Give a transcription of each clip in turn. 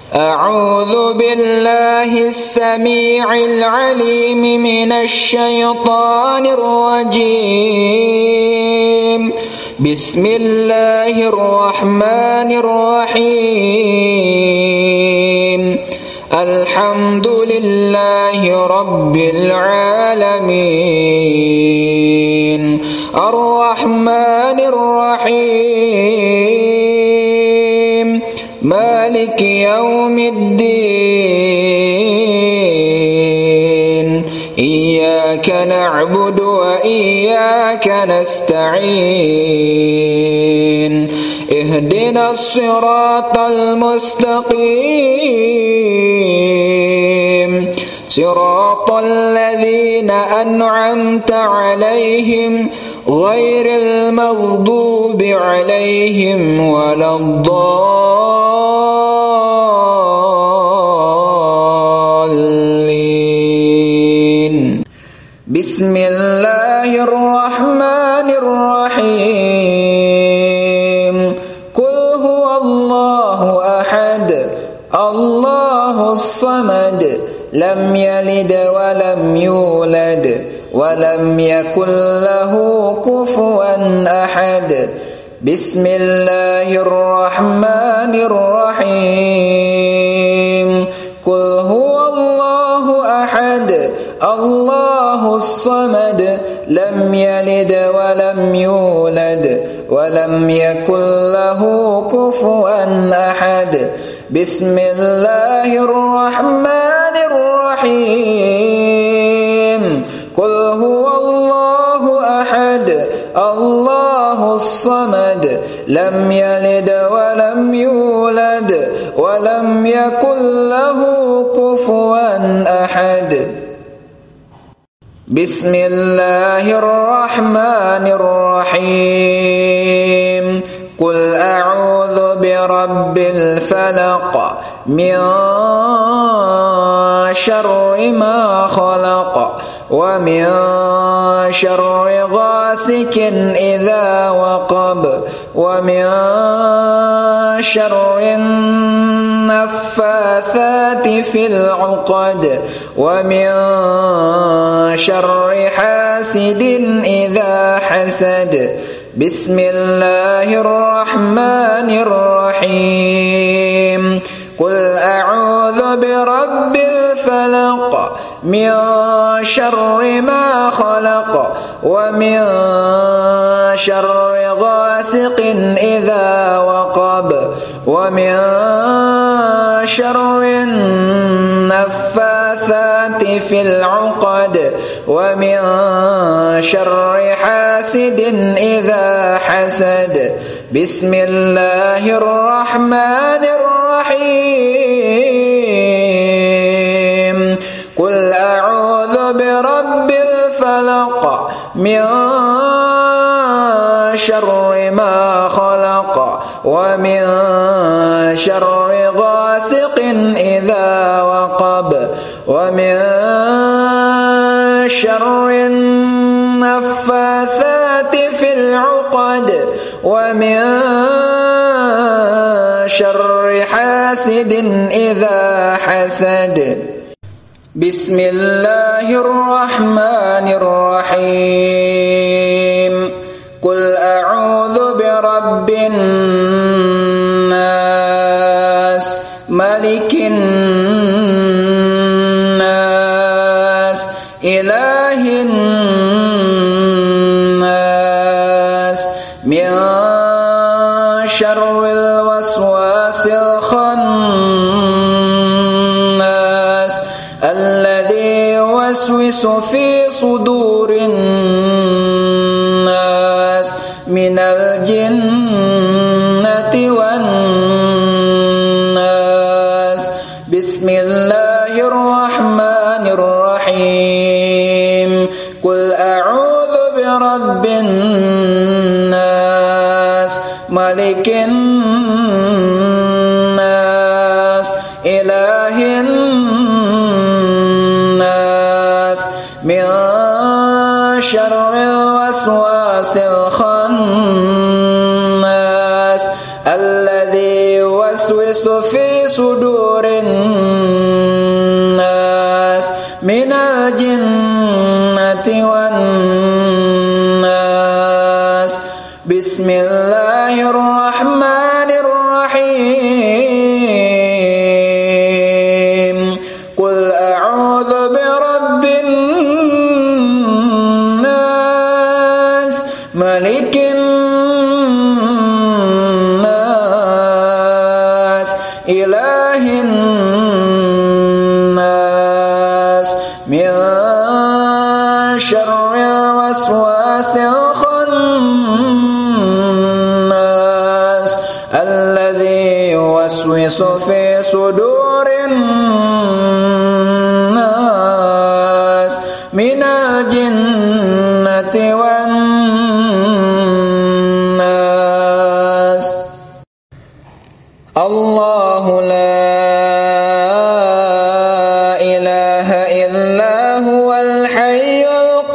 أعوذ بالله السميع العليم من الشيطان الرجيم. بسم الله الرحمن الرحيم. الحمد لله رب العالمين. الرحمن الرحيم. مالك يوم الدين. إياك نعبد وإياك نستعين. اهدنا الصراط المستقيم، صراط الذين أنعمت عليهم غير المغضوب عليهم ولا الضالين. بسم الله الرحمن الرحيم. قل هو الله أحد الله الصمد لم يلد ولم يولد ولم يكن له كفوا أحد. بسم الله الرحمن الرحيم. قل هو الله أحد الله الصمد لم يلد ولم يولد ولم يكن له كفوا أحد. بسم الله الرحمن الرحيم. قل هو الله أحد الله الصمد لم يلد ولم يولد ولم يكن له كفوا أحد. بسم الله الرحمن الرحيم. قل أعوذ برب الفلق من شر ما خلق ومن شر غاسق إذا وقب ومن شر النفاثات في العقد ومن شر حاسد إذا حسد. بسم الله الرحمن الرحيم. قل أعوذ برب الفلق من شر ما خلق ومن شر غاسق إذا وقب ومن شر النفاثات في العقد ومن شر حاسد إذا حسد. بسم الله الرحمن الرحيم. قل أعوذ برب الفلق من شر ما خلق ومن شر غاسق إذا وقب ومن شر النفاثات في العقد ومن شر حاسد إذا حسد. بسم الله الرحمن الرحيم. قل أعوذ برب الناس ملك الناس إله الناس من شر الوسواس الخناس الذي يوسوس في صدور الناس من الجنة والناس. بسم الله الرحمن الرحيم. قل أعوذ برب الناس ملك الناس إله الناس من شر الوسواس الخناس الذي يوسوس في صدور الناس من الجنة والناس. بسم الله الرحمن الرحيم. قل أعوذ برب الناس ملك الناس إله الناس من شر الوسواس الخناس الذي يوسوس في صدور الناس من الجنة والناس. الله لا إله إلا هو الحي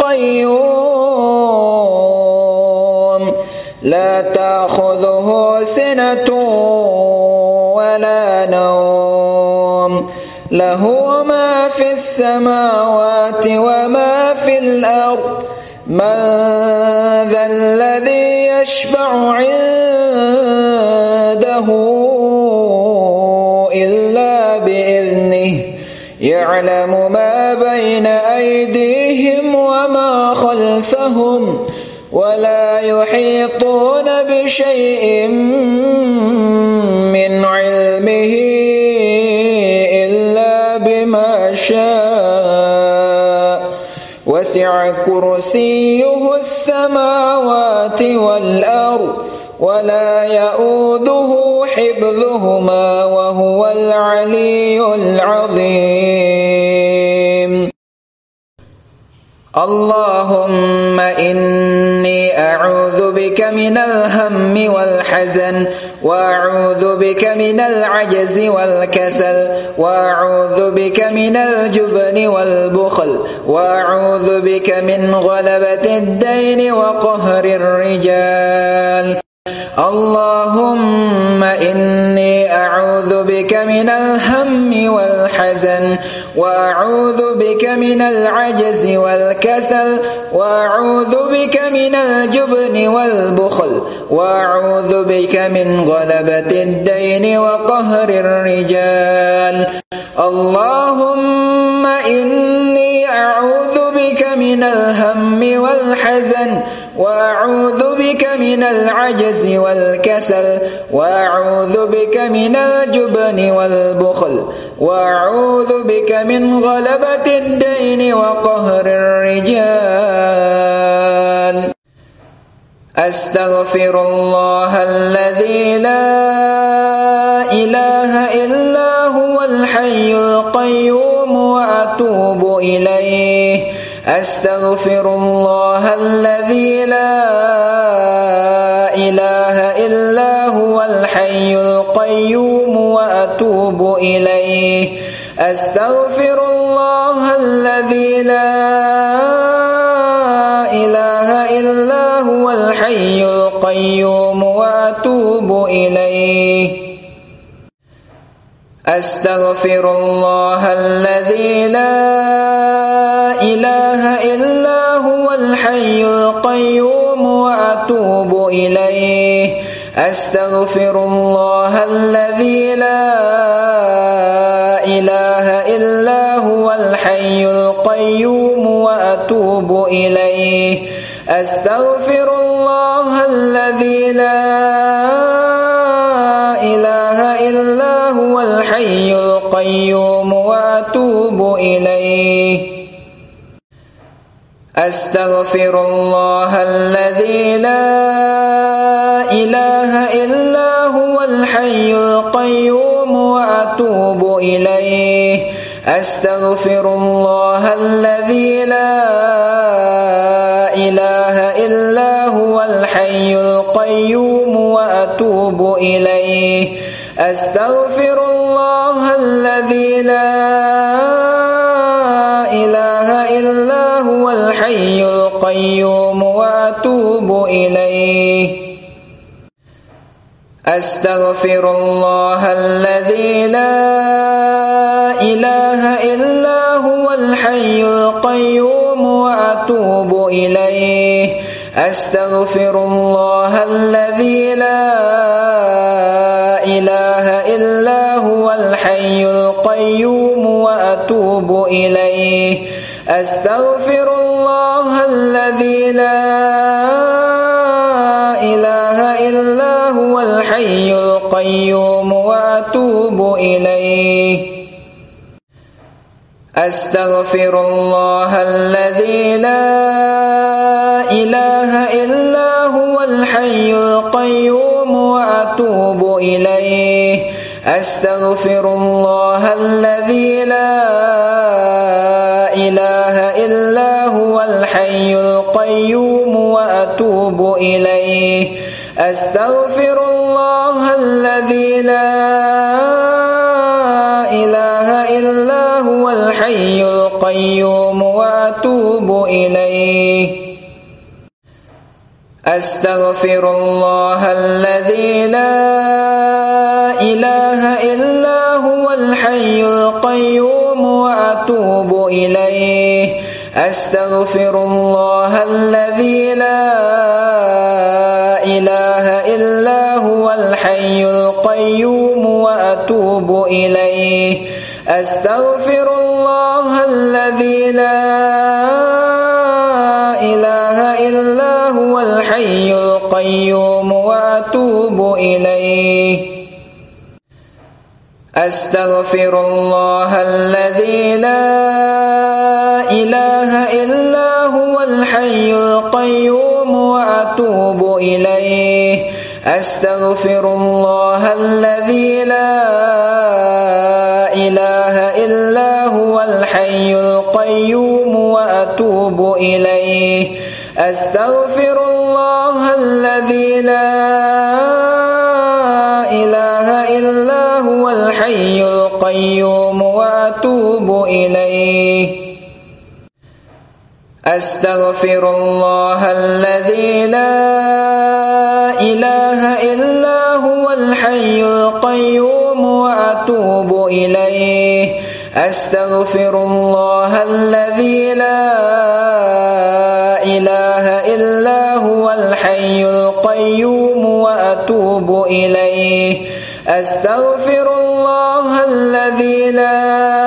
القيوم لا تأخذه سنة ولا نوم له ما في السماوات وما في الأرض. من ذا الذي يشفع عنده إلا بإذنه يعلم ما بين أيديهم وما خلفهم ولا يحيطون بشيء من علمه إلا بما شاء. وسع كرسيه السماوات والأرض ولا يؤوده حفظهما وهو العلي العظيم. اللهم إني أعوذ بك من الهم والحزن وأعوذ بك من العجز والكسل وأعوذ بك من الجبن والبخل وأعوذ بك من غلبة الدين وقهر الرجال. اللهم إني أعوذ بك من الهم والحزن وأعوذ بك من العجز والكسل وأعوذ بك من الجبن والبخل وأعوذ بك من غلبة الدين وقهر الرجال. اللهم إني أعوذ بك من الهم والحزن وأعوذ بك من العجز والكسل وأعوذ بك من الجبن والبخل وأعوذ بك من غلبة الدين وقهر الرجال. أستغفر الله الذي لا إله إلا هو الحي القيوم وأتوب إليه. أستغفر الله الذي لا إله إلا هو الحي القيوم وأتوب إليه. أستغفر الله الذي لا إله إلا هو الحي القيوم وأتوب إليه. أستغفر الله الذي لا إله إلا هو الحي القيوم وأتوب إليه. أستغفر الله الذي لا إله إلا هو الحي القيوم وأتوب إليه. أستغفر الله الذي لا إله إلا هو الحي القيوم وأتوب إليه. أستغفر الله الذي لا إله إلا هو الحي القيوم وأتوب إليه. أستغفر الله الذي لا إله إلا هو الحي القيوم وأتوب إليه. أستغفر الله الذي لا إله إلا هو الحي القيوم وأتوب إليه. أستغفر الله الذي لا إله إلا هو الحي القيوم وأتوب إليه أستغفر الله الذي لا إله إلا هو الحي القيوم وأتوب إليه أستغفر الله الذي لا إله إلا هو الحي القيوم وأتوب إليه أستغفر الله الذي لا إله إلا هو الحي القيوم وأتوب إليه أستغفر الله الذي لا إله إلا هو الحي القيوم وأتوب إليه أستغفر الله الذي لا إله إلا هو الحي القيوم وأتوب إليه أستغفر الله الذي لا إله إلا هو الحي القيوم وأتوب إليه أستغفر الله الذي لا إله إلا هو الحي القيوم وأتوب إليه أستغفر الله الذي لا إله إلا هو الحي القيوم وأتوب إليه أستغفر الله الذي لا إله إلا هو الحي القيوم وأتوب إليه أستغفر الله الذي لا إله إلا هو الحي القيوم وأتوب إليه أستغفر الله الذي لا إله إلا هو الحي القيوم وأتوب إليه أستغفر الله الذي لا إله إلا هو الحي القيوم وأتوب إليه أستغفر الله الذي لا إله إلا هو الحي القيوم وأتوب إليه أستغفر الله الذي لا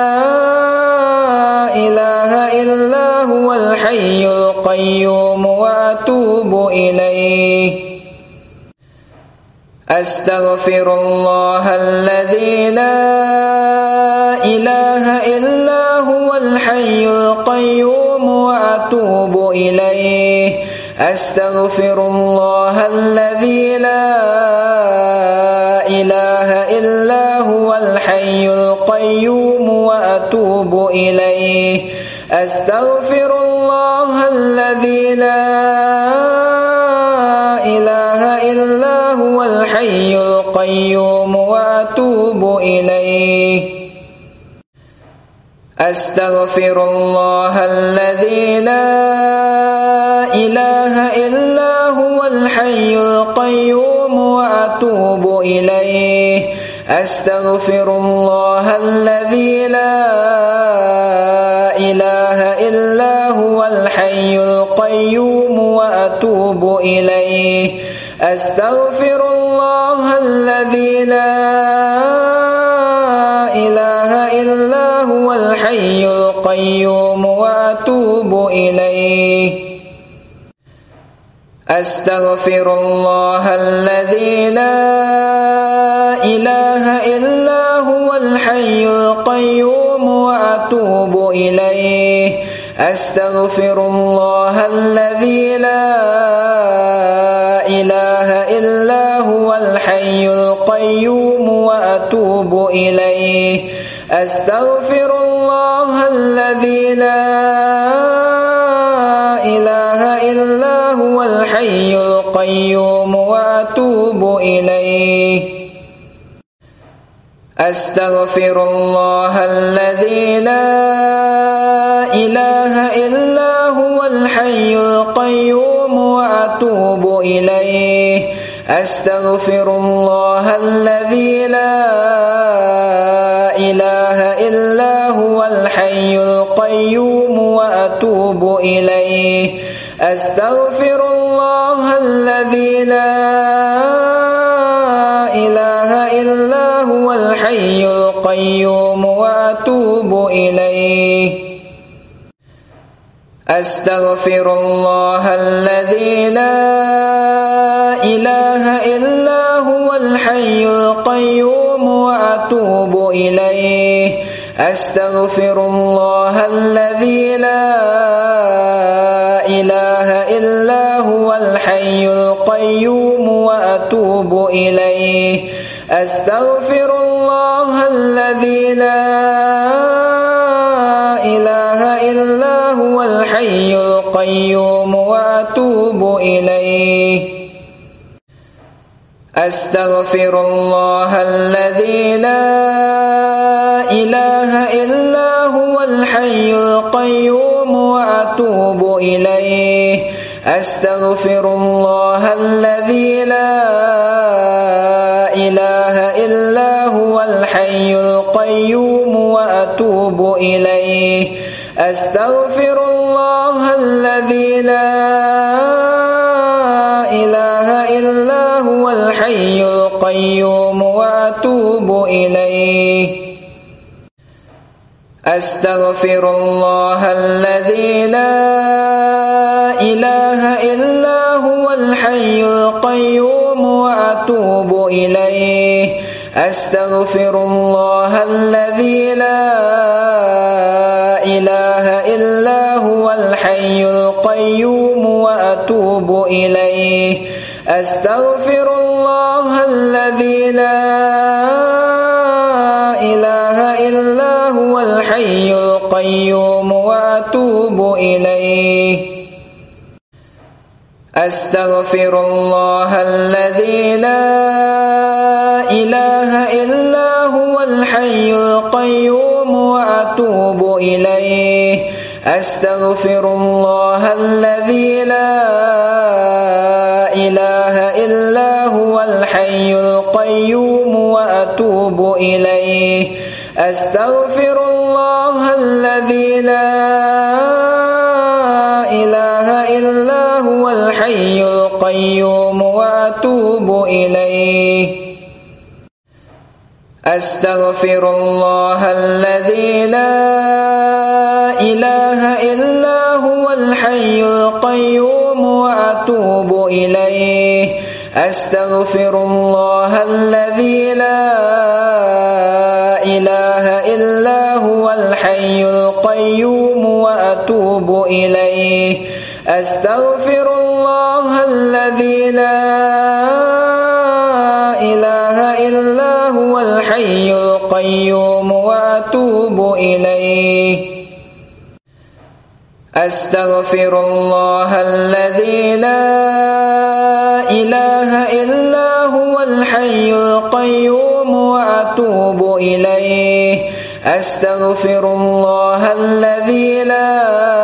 إله إلا هو الحي القيوم وأتوب إليه أستغفر الله الذي لا إله إلا هو الحي القيوم وأتوب إليه أستغفر الله الذي لا إله إلا هو الحي القيوم وأتوب إليه أستغفر الله الذي لا إله إلا هو الحي القيوم وأتوب إليه أستغفر الله الذي لا إله إلا هو الحي القيوم وأتوب إليه أستغفر الله الذي لا إله إلا هو الحي القيوم وأتوب إليه أستغفر الله الذي لا إله إلا هو الحي القيوم وأتوب إليه أستغفر الله الذي لا إله إلا هو الحي القيوم وأتوب إليه أستغفر الله الذي لا إله إلا هو الحي القيوم وأتوب إليه أستغفر الله الذي لا إله إلا هو الحي القيوم وأتوب إليه أستغفر الله الذي لا إله إلا هو الحي القيوم وأتوب إليه أستغفر الله الذي لا إله إلا هو الحي القيوم وأتوب إليه أستغفر الله الذي لا إله إلا هو الحي القيوم وأتوب إليه أستغفر الله الذي لا إله إلا هو الحي القيوم وأتوب إليه أستغفر الله الذي لا إله إلا هو الحي القيوم وأتوب إليه أستغفر الله الذي لا إله إلا هو الحي القيوم وأتوب إليه أستغفر الله الذي لا إله إلا هو الحي القيوم وأتوب إليه أستغفر الله الذي لا إله إلا هو الحي القيوم وأتوب إليه أستغفر الله الذي لا إله إلا هو الحي القيوم وأتوب إليه أستغفر الله الذي لا إله إلا هو الحي القيوم وأتوب إليه أستغفر الله الذي لا إله إلا هو الحي القيوم وأتوب إليه أستغفر الله الذي لا إله إلا هو الحي القيوم وأتوب إليه أستغفر الله الذي لا إله إلا هو الحي القيوم وأتوب إليه أستغفر الله الذي لا إله إلا هو الحي القيوم وأتوب إليه أستغفر الله الذي لا إله إلا هو الحي القيوم وأتوب إليه أستغفر الله الذي لا إله إلا هو الحي القيوم وأتوب إليه أستغفر الله الذي لا إله إلا هو الحي القيوم وأتوب إليه أستغفر الله الذي لا إله إلا هو الحي القيوم وأتوب إليه أستغفر الله الذي لا إله إلا هو الحي القيوم وأتوب إليه أستغفر الله الذي لا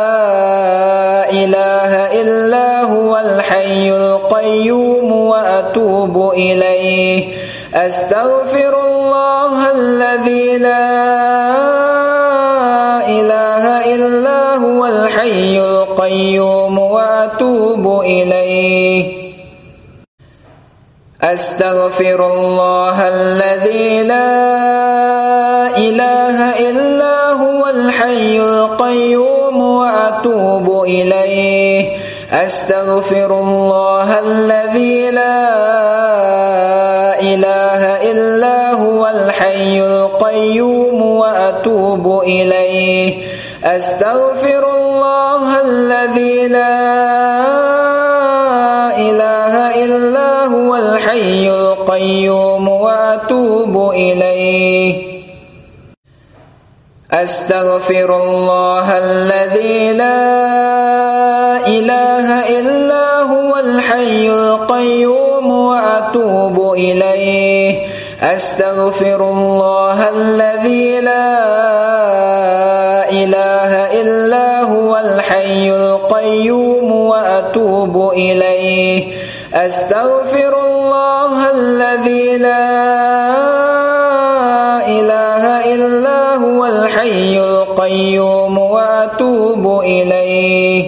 إله إلا هو الحي القيوم وأتوب إليه أستغفر الله الذي لا إله إلا هو الحي القيوم وأتوب إليه أستغفر الله الذي لا إله إلا هو الحي القيوم وأتوب إليه أستغفر الله الذي لا إله إلا هو الحي القيوم وأتوب إليه أستغفر الله الذي لا إله إلا هو الحي القيوم وأتوب إليه أستغفر الله الذي لا إله إلا هو الحي القيوم وأتوب إليه أستغفر الله الذي لا إله إلا هو الحي القيوم وأتوب إليه أستغفر الله الذي لا إله إلا هو الحي القيوم وأتوب إليه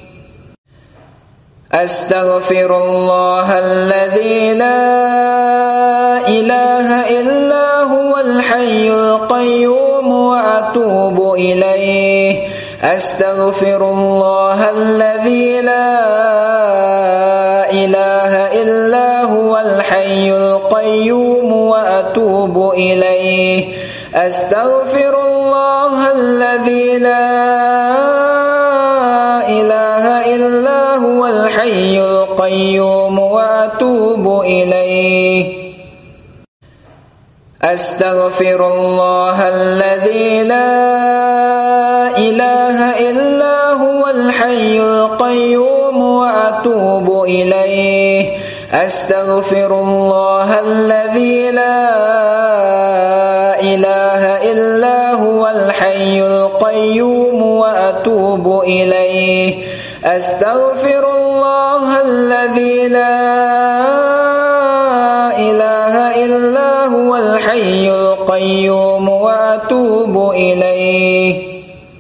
أستغفر الله الذي لا إله إلا هو الحي القيوم وأتوب إليه أستغفر الله الذي لا إله إلا هو الحي القيوم وأتوب إليه أستغفر الله الذي لا إله إلا هو الحي القيوم وأتوب إليه أستغفر الله الذي لا إله إلا هو الحي القيوم وأتوب إليه أستغفر الله الذي لا إله إلا هو الحي القيوم وأتوب إليه أستغفر الله الذي لا إله إلا هو الحي القيوم وأتوب إليه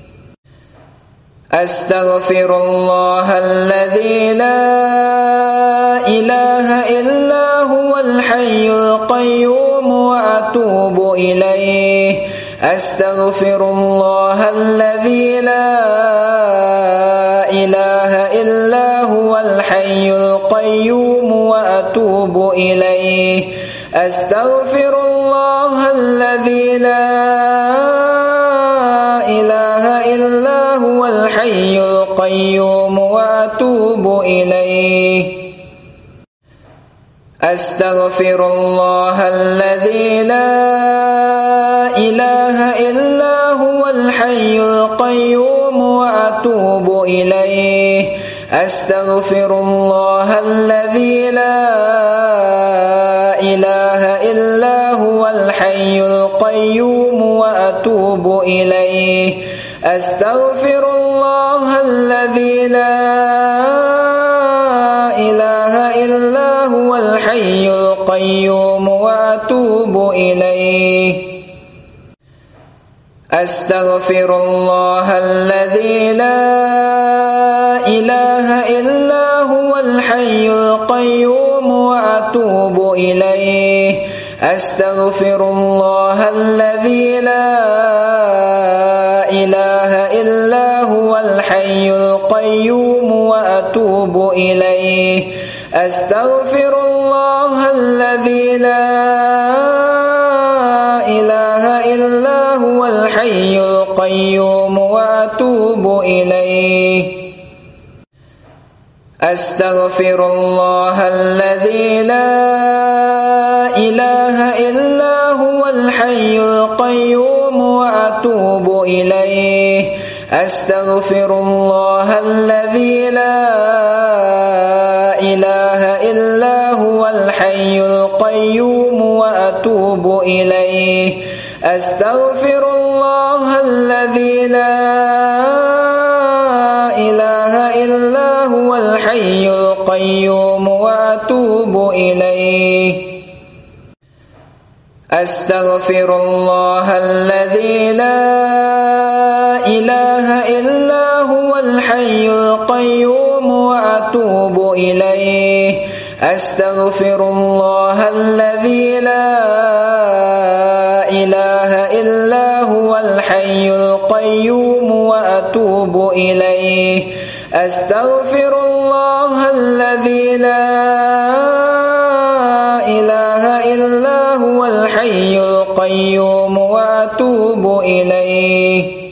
أستغفر الله الذي لا إله إلا هو الحي القيوم وأتوب إليه أستغفر الله الذي لا إله إلا هو الحي القيوم وأتوب إليه أستغفر الله الذي لا إله إلا هو الحي القيوم وأتوب إليه أستغفر الله الذي لا إله إلا هو الحي القيوم وأتوب إليه أستغفر الله الذي لا إله إلا هو الحي القيوم وأتوب إليه أستغفر الله الذي لا إله إلا هو الحي القيوم وأتوب إليه أستغفر الله الذي لا إله إلا هو الحي القيوم وأتوب إليه أستغفر الله الذي لا إله إلا هو الحي القيوم وأتوب إليه أستغفر الله الذي لا إله إلا هو الحي القيوم وأتوب إليه أستغفر الله الذي لا إله إلا هو الحي القيوم وأتوب إليه أستغفر الله الذي لا إله إلا هو الحي القيوم وأتوب إليه أستغفر الله الذي لا إله إلا هو الحي القيوم وأتوب إليه أستغفر الله الذي لا إله إلا هو الحي القيوم وأتوب إليه أستغفر الله الذي لا إله إلا هو الحي القيوم وأتوب إليه أستغفر الله الذي لا إله إلا هو الحي القيوم وأتوب إليه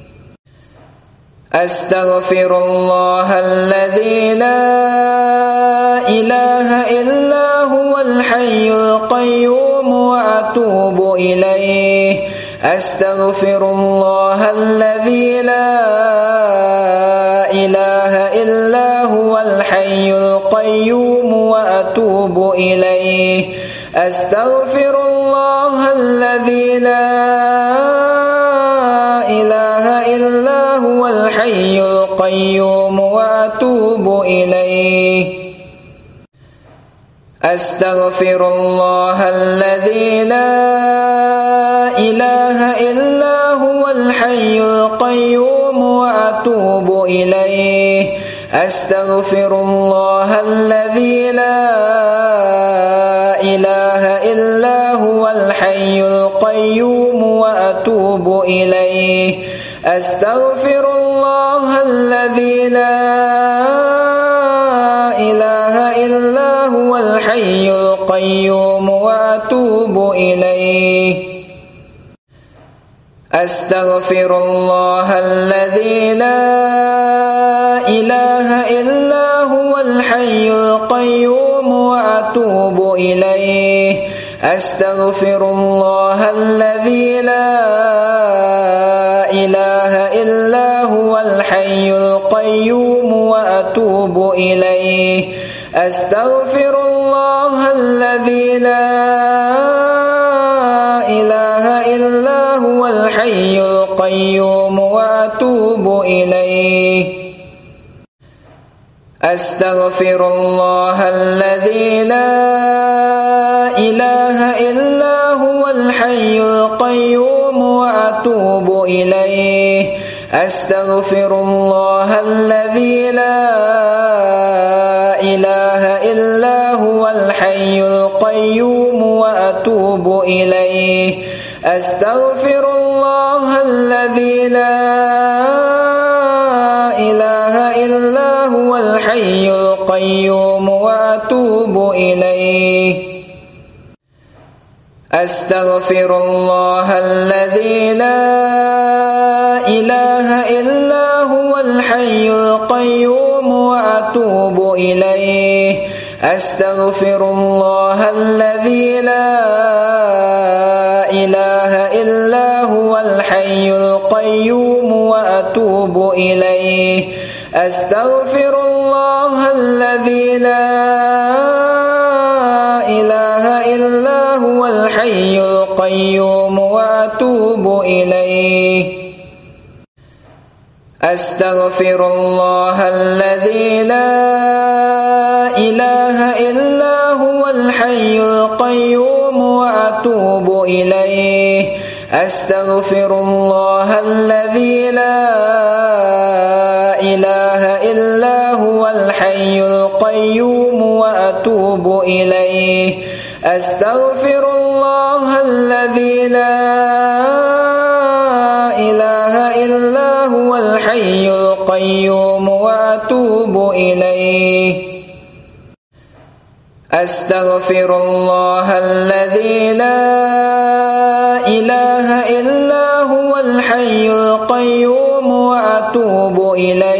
أستغفر الله الذي لا إله إلا هو الحي القيوم وأتوب إليه أستغفر الله الذي لا إله إلا هو الحي القيوم وأتوب إليه أستغفر الله الذي لا إله إلا هو الحي القيوم وأتوب إليه أستغفر الله الذي لا إله إلا هو الحي القيوم وأتوب إليه أستغفر الله الذي لا إله إلا هو الحي القيوم وأتوب إليه أستغفر الله الذي لا إله إلا هو الحي القيوم وأتوب إليه أستغفر الله الذي لا إله إلا هو الحي القيوم وأتوب إليه أستغفر الله الذي لا إله إلا هو الحي القيوم وأتوب إليه أستغفر الله الذي لا إله إلا هو الحي القيوم وأتوب إليه أستغفر الله الذي لا إله إلا هو الحي القيوم وأتوب إليه أستغفر الله الذي لا إله إلا هو الحي القيوم وأتوب إليه أستغفر الله الذي لا إله إلا هو الحي القيوم وأتوب إليه أستغفر الله الذي لا إله إلا هو الحي القيوم وأتوب إليه أستغفر الله الذي لا إله إلا هو الحي القيوم وأتوب إليه أستغفر الله الذي لا إله إلا هو الحي القيوم وأتوب إليه أستغفر الله الذي لا إله إلا هو الحي القيوم وأتوب إليه أستغفر الله الذي لا إله إلا هو الحي القيوم وأتوب إليه أستغفر الله الذي لا إله إلا هو الحي القيوم وأتوب إليه أستغفر الله الذي لا إله إلا هو الحي القيوم وأتوب إليه